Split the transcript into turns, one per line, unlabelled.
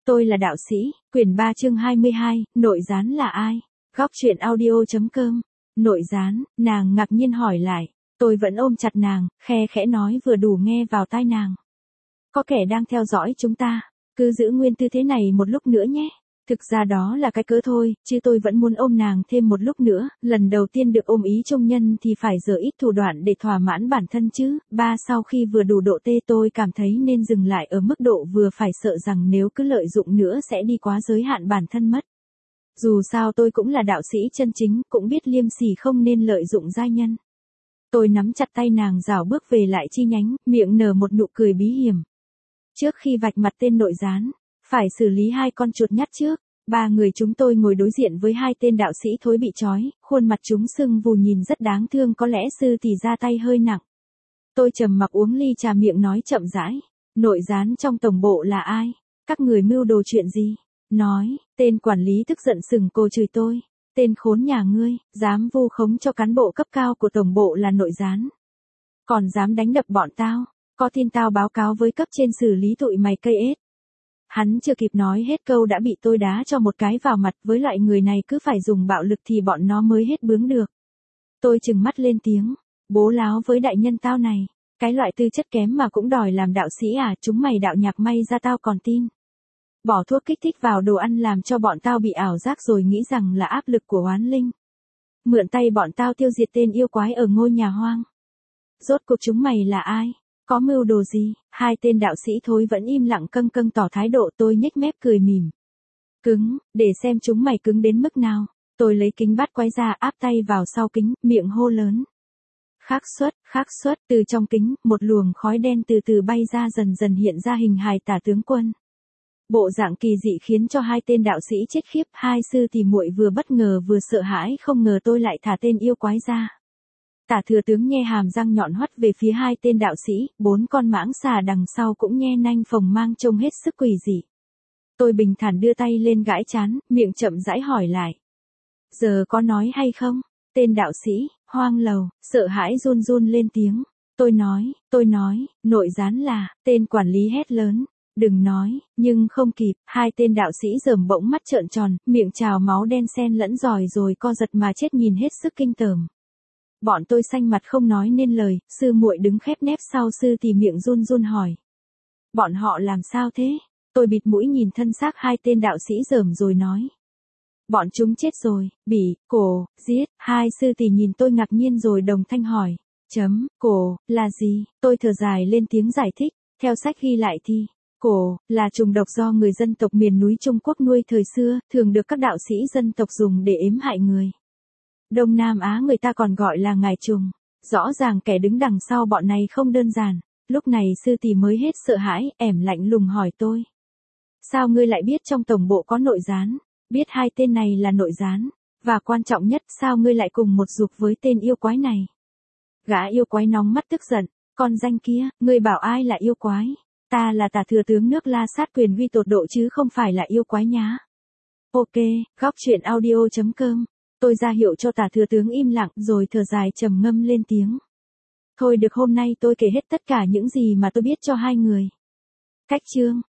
Tôi là đạo sĩ, quyển 3 chương 22, nội gián là ai? Góc truyện audio.com. Nội gián, nàng ngạc nhiên hỏi lại. Tôi vẫn ôm chặt nàng, khe khẽ nói vừa đủ nghe vào tai nàng. Có kẻ đang theo dõi chúng ta, cứ giữ nguyên tư thế này một lúc nữa nhé. Thực ra đó là cái cớ thôi, chứ tôi vẫn muốn ôm nàng thêm một lúc nữa, lần đầu tiên được ôm ý trung nhân thì phải giở ít thủ đoạn để thỏa mãn bản thân chứ. Sau khi vừa đủ độ tê tôi cảm thấy nên dừng lại ở mức độ vừa phải, sợ rằng nếu cứ lợi dụng nữa sẽ đi quá giới hạn bản thân mất. Dù sao tôi cũng là đạo sĩ chân chính, cũng biết liêm sỉ không nên lợi dụng giai nhân. Tôi nắm chặt tay nàng rảo bước về lại chi nhánh, miệng nở một nụ cười bí hiểm. Trước khi vạch mặt tên nội gián, phải xử lý hai con chuột nhắt trước. Ba người chúng tôi ngồi đối diện với hai tên đạo sĩ thối bị trói, khuôn mặt chúng sưng vù nhìn rất đáng thương, có lẽ sư thì ra tay hơi nặng. Tôi trầm mặc uống ly trà, miệng nói chậm rãi. Nội gián trong tổng bộ là ai? Các người mưu đồ chuyện gì? Nói, tên quản lý tức giận sừng cô chửi tôi. Tên khốn nhà ngươi, dám vu khống cho cán bộ cấp cao của tổng bộ là nội gián. Còn dám đánh đập bọn tao, có tin tao báo cáo với cấp trên xử lý tụi mày cây ếch. Hắn chưa kịp nói hết câu đã bị tôi đá cho một cái vào mặt, với loại người này cứ phải dùng bạo lực thì bọn nó mới hết bướng được. Tôi trừng mắt lên tiếng, bố láo với đại nhân tao này, cái loại tư chất kém mà cũng đòi làm đạo sĩ à? Chúng mày đạo nhạc may ra tao còn tin. Bỏ thuốc kích thích vào đồ ăn làm cho bọn tao bị ảo giác rồi nghĩ rằng là áp lực của oán linh. Mượn tay bọn tao tiêu diệt tên yêu quái ở ngôi nhà hoang. Rốt cuộc chúng mày là ai? Có mưu đồ gì? Hai tên đạo sĩ thối vẫn im lặng câng câng tỏ thái độ. Tôi nhếch mép cười mỉm. Cứng, để xem chúng mày cứng đến mức nào. Tôi lấy kính bát quái ra, áp tay vào sau kính, miệng hô lớn. Khắc xuất, từ trong kính, một luồng khói đen từ từ bay ra, dần dần hiện ra hình hài Tả tướng quân. Bộ dạng kỳ dị khiến cho hai tên đạo sĩ chết khiếp, hai sư thì muội vừa bất ngờ vừa sợ hãi, không ngờ tôi lại thả tên yêu quái ra. Tả thừa tướng nhe hàm răng nhọn hoắt về phía hai tên đạo sĩ, bốn con mãng xà đằng sau cũng nhe nanh phồng mang trông hết sức quỷ dị. Tôi bình thản đưa tay lên gãi trán, miệng chậm rãi hỏi lại. Giờ có nói hay không? Tên đạo sĩ, hoang lầu, sợ hãi run run lên tiếng. Tôi nói, nội gián là, tên quản lý hét lớn. Đừng nói, nhưng không kịp, hai tên đạo sĩ rờm bỗng mắt trợn tròn, miệng trào máu đen xen lẫn giỏi rồi co giật mà chết nhìn hết sức kinh tởm. Bọn tôi xanh mặt không nói nên lời, sư muội đứng khép nép sau sư thì miệng run run hỏi. Bọn họ làm sao thế? Tôi bịt mũi nhìn thân xác hai tên đạo sĩ rờm rồi nói. Bọn chúng chết rồi, cổ, giết. Hai sư thì nhìn tôi ngạc nhiên rồi đồng thanh hỏi. Cổ, là gì? Tôi thở dài lên tiếng giải thích, theo sách ghi lại thì. Cổ, là trùng độc do người dân tộc miền núi Trung Quốc nuôi thời xưa, thường được các đạo sĩ dân tộc dùng để ếm hại người. Đông Nam Á người ta còn gọi là ngải trùng. Rõ ràng kẻ đứng đằng sau bọn này không đơn giản. Lúc này sư tỷ mới hết sợ hãi, ẻm lạnh lùng hỏi tôi. Sao ngươi lại biết trong tổng bộ có nội gián? Biết hai tên này là nội gián. Và quan trọng nhất, sao ngươi lại cùng một giục với tên yêu quái này? Gã yêu quái nóng mắt tức giận. Con danh kia, ngươi bảo ai là yêu quái? Ta là Tả thừa tướng nước La Sát quyền uy tột độ chứ không phải là yêu quái nhá. Ok, góc truyện audio.com. Tôi ra hiệu cho Tả thừa tướng im lặng rồi thở dài trầm ngâm lên tiếng. Thôi được, hôm nay tôi kể hết tất cả những gì mà tôi biết cho hai người. Cách chương.